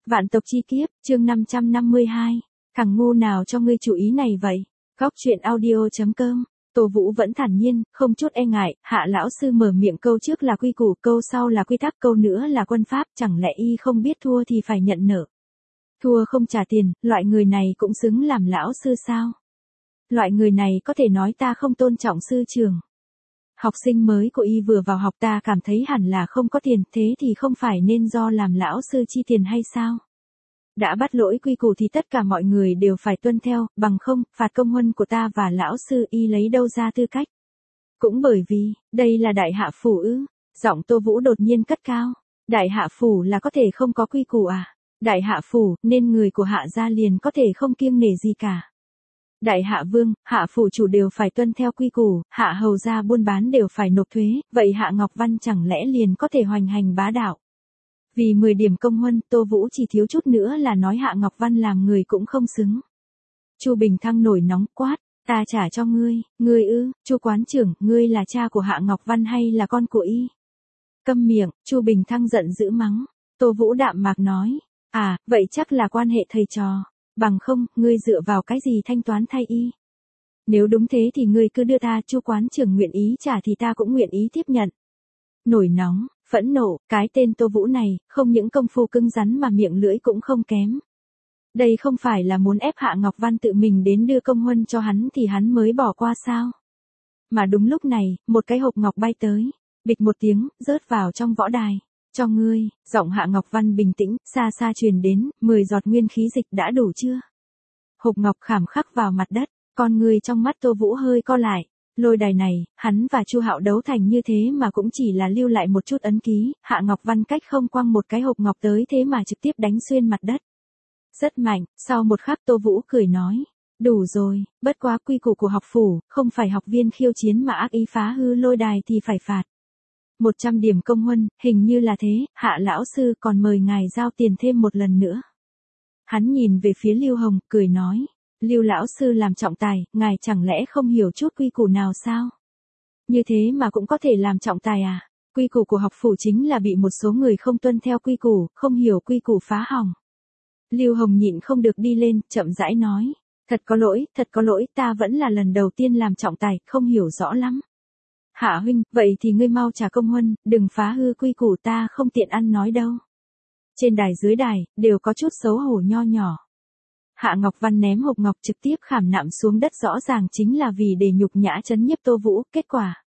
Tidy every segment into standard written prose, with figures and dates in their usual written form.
Vạn tộc chi kiếp, chương 552. Thằng ngu nào cho ngươi chủ ý này vậy? Góc truyện audio.com. Tô Vũ vẫn thản nhiên, không chút e ngại, Hạ lão sư mở miệng câu trước là quy củ, câu sau là quy tắc, câu nữa là quân pháp, chẳng lẽ y không biết thua thì phải nhận nợ. Thua không trả tiền, loại người này cũng xứng làm lão sư sao? Loại người này có thể nói ta không tôn trọng sư trường. Học sinh mới của y vừa vào học ta cảm thấy hẳn là không có tiền, thế thì không phải nên do làm lão sư chi tiền hay sao? Đã bắt lỗi quy củ thì tất cả mọi người đều phải tuân theo, bằng không, phạt công huân của ta và lão sư y lấy đâu ra tư cách. Cũng bởi vì, đây là đại hạ phủ ư, giọng Tô Vũ đột nhiên cất cao. Đại hạ phủ là có thể không có quy củ à? Đại hạ phủ, nên người của hạ gia liền có thể không kiêng nể gì cả. Đại hạ vương, hạ phủ chủ đều phải tuân theo quy củ, hạ hầu gia buôn bán đều phải nộp thuế, vậy hạ Ngọc Văn chẳng lẽ liền có thể hoành hành bá đạo? Vì 10 điểm công huân, Tô Vũ chỉ thiếu chút nữa là nói Hạ Ngọc Văn làm người cũng không xứng. Chu Bình Thăng nổi nóng quát, ta trả cho ngươi ư? Chu quán trưởng, ngươi là cha của Hạ Ngọc Văn hay là con của y? Câm miệng, Chu Bình Thăng giận dữ mắng. Tô Vũ đạm mạc nói, à, vậy chắc là quan hệ thầy trò, bằng không, ngươi dựa vào cái gì thanh toán thay y? Nếu đúng thế thì ngươi cứ đưa ta, Chu quán trưởng nguyện ý trả thì ta cũng nguyện ý tiếp nhận. Nổi nóng, phẫn nộ, cái tên Tô Vũ này, không những công phu cứng rắn mà miệng lưỡi cũng không kém. Đây không phải là muốn ép Hạ Ngọc Văn tự mình đến đưa công huân cho hắn thì hắn mới bỏ qua sao? Mà đúng lúc này, một cái hộp ngọc bay tới, bịch một tiếng, rớt vào trong võ đài. Cho ngươi, giọng Hạ Ngọc Văn bình tĩnh, xa xa truyền đến, 10 giọt nguyên khí dịch đã đủ chưa? Hộp ngọc khảm khắc vào mặt đất, con người trong mắt Tô Vũ hơi co lại. Lôi đài này, hắn và Chu Hạo đấu thành như thế mà cũng chỉ là lưu lại một chút ấn ký, Hạ Ngọc Văn cách không quăng một cái hộp ngọc tới thế mà trực tiếp đánh xuyên mặt đất. Rất mạnh, sau một khắc Tô Vũ cười nói, đủ rồi, bất quá quy củ của học phủ, không phải học viên khiêu chiến mà ác ý phá hư lôi đài thì phải phạt. 100 điểm công huân, hình như là thế, Hạ lão sư còn mời ngài giao tiền thêm một lần nữa. Hắn nhìn về phía Lưu Hồng, cười nói. Lưu lão sư làm trọng tài, ngài chẳng lẽ không hiểu chút quy củ nào sao? Như thế mà cũng có thể làm trọng tài à? Quy củ của học phủ chính là bị một số người không tuân theo quy củ, không hiểu quy củ phá hỏng. Lưu Hồng nhịn không được đi lên, chậm rãi nói. Thật có lỗi, ta vẫn là lần đầu tiên làm trọng tài, không hiểu rõ lắm. Hạ huynh, vậy thì ngươi mau trả công huân, đừng phá hư quy củ, ta không tiện ăn nói đâu. Trên đài dưới đài, đều có chút xấu hổ nho nhỏ. Hạ Ngọc Văn ném hộp ngọc trực tiếp khảm nạm xuống đất, rõ ràng chính là vì để nhục nhã trấn nhiếp Tô Vũ, kết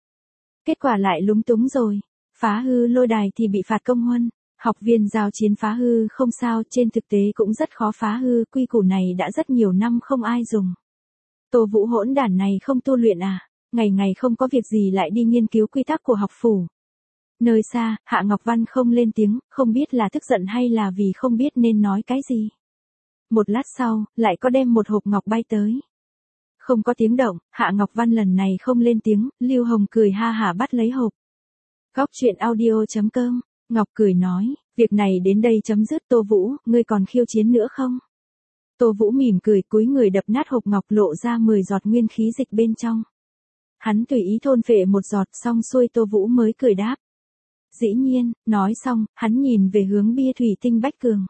quả lại lúng túng rồi. Phá hư lôi đài thì bị phạt công huân, học viên giao chiến phá hư không sao, trên thực tế cũng rất khó phá hư, quy củ này đã rất nhiều năm không ai dùng. Tô Vũ hỗn đản này không tu luyện à, ngày ngày không có việc gì lại đi nghiên cứu quy tắc của học phủ. Nơi xa, Hạ Ngọc Văn không lên tiếng, không biết là tức giận hay là vì không biết nên nói cái gì. Một lát sau, lại có đem một hộp ngọc bay tới. Không có tiếng động, Hạ Ngọc Văn lần này không lên tiếng, Lưu Hồng cười ha hả bắt lấy hộp. Góc truyện audio.com, Ngọc cười nói, việc này đến đây chấm dứt. Tô Vũ, ngươi còn khiêu chiến nữa không? Tô Vũ mỉm cười cúi người đập nát hộp ngọc, lộ ra 10 giọt nguyên khí dịch bên trong. Hắn tùy ý thôn phệ một giọt, xong xuôi Tô Vũ mới cười đáp. Dĩ nhiên, nói xong, hắn nhìn về hướng bia thủy tinh Bách Cường.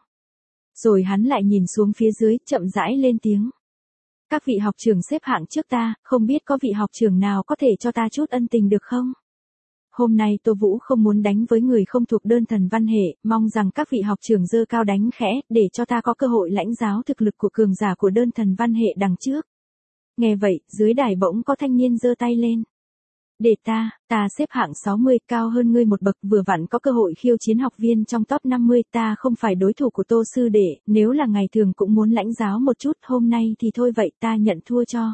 Rồi hắn lại nhìn xuống phía dưới, chậm rãi lên tiếng. Các vị học trưởng xếp hạng trước ta, không biết có vị học trưởng nào có thể cho ta chút ân tình được không? Hôm nay Tô Vũ không muốn đánh với người không thuộc đơn thần văn hệ, mong rằng các vị học trưởng dơ cao đánh khẽ, để cho ta có cơ hội lãnh giáo thực lực của cường giả của đơn thần văn hệ đằng trước. Nghe vậy, dưới đài bỗng có thanh niên giơ tay lên. Để ta xếp hạng 60, cao hơn ngươi một bậc, vừa vặn có cơ hội khiêu chiến học viên trong top 50, ta không phải đối thủ của Tô sư đệ, nếu là ngày thường cũng muốn lãnh giáo một chút, hôm nay thì thôi vậy ta nhận thua cho.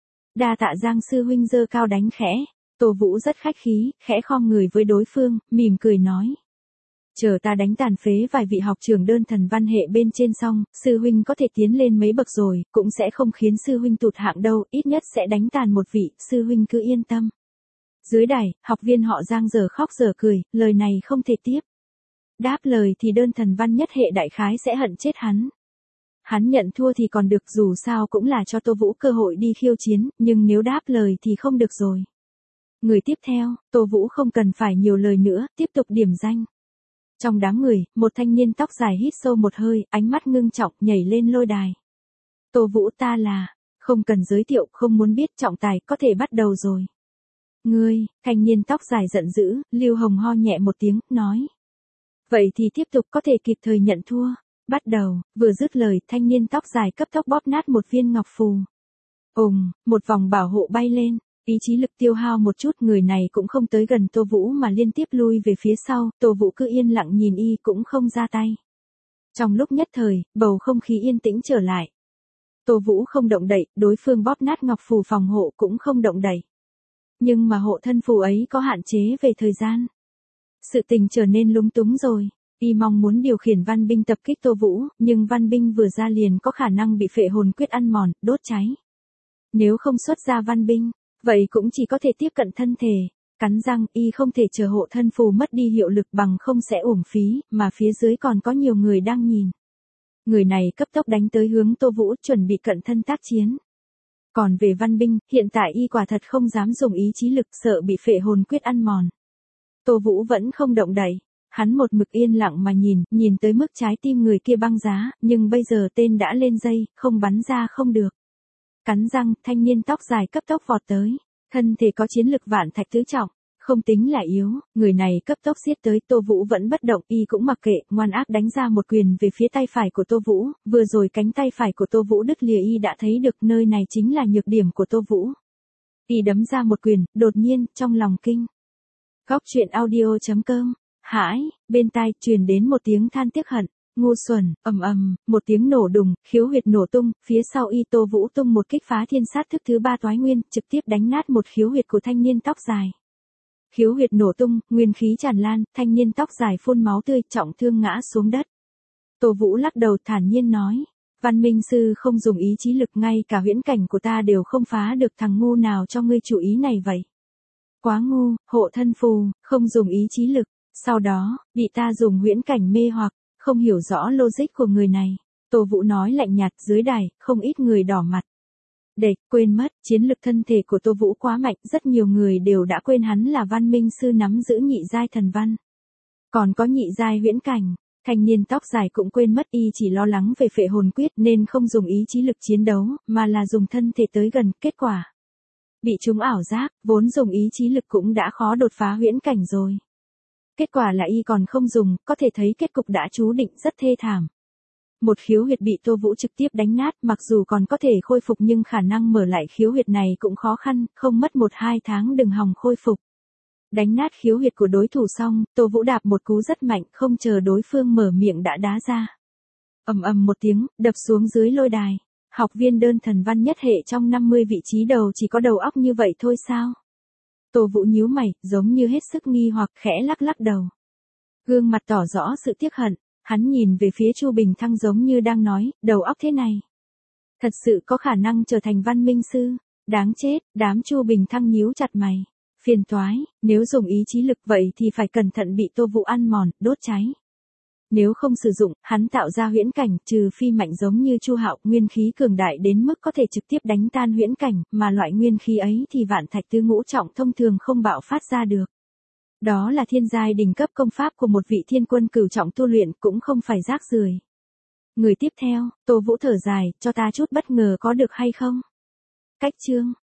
Đa tạ Giang sư huynh giơ cao đánh khẽ, Tô Vũ rất khách khí, khẽ khom người với đối phương, mỉm cười nói. Chờ ta đánh tàn phế vài vị học trưởng đơn thần văn hệ bên trên xong, sư huynh có thể tiến lên mấy bậc rồi, cũng sẽ không khiến sư huynh tụt hạng đâu, ít nhất sẽ đánh tàn một vị, sư huynh cứ yên tâm. Dưới đài, học viên họ Giang giờ khóc giờ cười, lời này không thể tiếp. Đáp lời thì đơn thần văn nhất hệ đại khái sẽ hận chết hắn. Hắn nhận thua thì còn được, dù sao cũng là cho Tô Vũ cơ hội đi khiêu chiến, nhưng nếu đáp lời thì không được rồi. Người tiếp theo, Tô Vũ không cần phải nhiều lời nữa, tiếp tục điểm danh. Trong đám người, một thanh niên tóc dài hít sâu một hơi, ánh mắt ngưng trọng nhảy lên lôi đài. Tô Vũ ta là, không cần giới thiệu, không muốn biết, trọng tài có thể bắt đầu rồi. Ngươi, thanh niên tóc dài giận dữ, Lưu Hồng ho nhẹ một tiếng, nói. Vậy thì tiếp tục, có thể kịp thời nhận thua. Bắt đầu, vừa dứt lời, thanh niên tóc dài cấp tốc bóp nát một viên ngọc phù. Một vòng bảo hộ bay lên, ý chí lực tiêu hao một chút, người này cũng không tới gần Tô Vũ mà liên tiếp lui về phía sau, Tô Vũ cứ yên lặng nhìn y cũng không ra tay. Trong lúc nhất thời, bầu không khí yên tĩnh trở lại. Tô Vũ không động đậy, đối phương bóp nát ngọc phù phòng hộ cũng không động đậy. Nhưng mà hộ thân phù ấy có hạn chế về thời gian. Sự tình trở nên lúng túng rồi. Y mong muốn điều khiển văn binh tập kích Tô Vũ, nhưng văn binh vừa ra liền có khả năng bị phệ hồn quyết ăn mòn, đốt cháy. Nếu không xuất ra văn binh, vậy cũng chỉ có thể tiếp cận thân thể. Cắn răng, y không thể chờ hộ thân phù mất đi hiệu lực bằng không sẽ uổng phí, mà phía dưới còn có nhiều người đang nhìn. Người này cấp tốc đánh tới hướng Tô Vũ, chuẩn bị cận thân tác chiến. Còn về văn binh, hiện tại y quả thật không dám dùng ý chí lực, sợ bị phệ hồn quyết ăn mòn. Tô Vũ vẫn không động đậy. Hắn một mực yên lặng mà nhìn tới mức trái tim người kia băng giá, nhưng bây giờ tên đã lên dây, không bắn ra không được. Cắn răng, thanh niên tóc dài cấp tốc vọt tới. Thân thể có chiến lực vạn thạch tứ trọng, không tính là yếu, người này cấp tốc giết tới, Tô Vũ vẫn bất động, y cũng mặc kệ, ngoan ác đánh ra một quyền về phía tay phải của Tô Vũ, vừa rồi cánh tay phải của Tô Vũ đứt lìa, y đã thấy được nơi này chính là nhược điểm của Tô Vũ. Y đấm ra một quyền, đột nhiên, trong lòng kinh. Góc truyện audio.com. Hãi, bên tai truyền đến một tiếng than tiếc hận, ngu xuẩn, một tiếng nổ đùng, khiếu huyệt nổ tung, phía sau y Tô Vũ tung một kích phá thiên sát thức thứ 3 toái nguyên, trực tiếp đánh nát một khiếu huyệt của thanh niên tóc dài. Khiếu huyệt nổ tung, nguyên khí tràn lan, thanh niên tóc dài phun máu tươi, trọng thương ngã xuống đất. Tô Vũ lắc đầu thản nhiên nói, Văn Minh Sư không dùng ý chí lực, ngay cả huyễn cảnh của ta đều không phá được, thằng ngu nào cho ngươi chủ ý này vậy? Quá ngu, hộ thân phù, không dùng ý chí lực. Sau đó, bị ta dùng huyễn cảnh mê hoặc, không hiểu rõ logic của người này. Tô Vũ nói lạnh nhạt, dưới đài, không ít người đỏ mặt. Quên mất, chiến lực thân thể của Tô Vũ quá mạnh, rất nhiều người đều đã quên hắn là Văn Minh Sư nắm giữ nhị giai thần văn. Còn có nhị giai huyễn cảnh, thanh niên tóc dài cũng quên mất, y chỉ lo lắng về phệ hồn quyết nên không dùng ý chí lực chiến đấu, mà là dùng thân thể tới gần, kết quả. Bị chúng ảo giác, vốn dùng ý chí lực cũng đã khó đột phá huyễn cảnh rồi. Kết quả là y còn không dùng, có thể thấy kết cục đã chú định rất thê thảm. Một khiếu huyệt bị Tô Vũ trực tiếp đánh nát, mặc dù còn có thể khôi phục nhưng khả năng mở lại khiếu huyệt này cũng khó khăn, không mất 1-2 tháng đừng hòng khôi phục. Đánh nát khiếu huyệt của đối thủ xong, Tô Vũ đạp một cú rất mạnh, không chờ đối phương mở miệng đã đá ra. Một tiếng, đập xuống dưới lôi đài. Học viên đơn thần văn nhất hệ trong 50 vị trí đầu chỉ có đầu óc như vậy thôi sao? Tô Vũ nhíu mày, giống như hết sức nghi hoặc, khẽ lắc đầu. Gương mặt tỏ rõ sự tiếc hận, hắn nhìn về phía Chu Bình Thăng giống như đang nói, đầu óc thế này. Thật sự có khả năng trở thành Văn Minh Sư, đáng chết, đám Chu Bình Thăng nhíu chặt mày. Phiền toái, nếu dùng ý chí lực vậy thì phải cẩn thận bị Tô Vũ ăn mòn, đốt cháy. Nếu không sử dụng, hắn tạo ra huyễn cảnh, trừ phi mạnh giống như Chu Hạo, nguyên khí cường đại đến mức có thể trực tiếp đánh tan huyễn cảnh, mà loại nguyên khí ấy thì vạn thạch tứ ngũ trọng thông thường không bạo phát ra được. Đó là thiên giai đỉnh cấp công pháp của một vị thiên quân cửu trọng tu luyện, cũng không phải rác rưởi. Người tiếp theo, Tô Vũ thở dài, cho ta chút bất ngờ có được hay không? Cách chương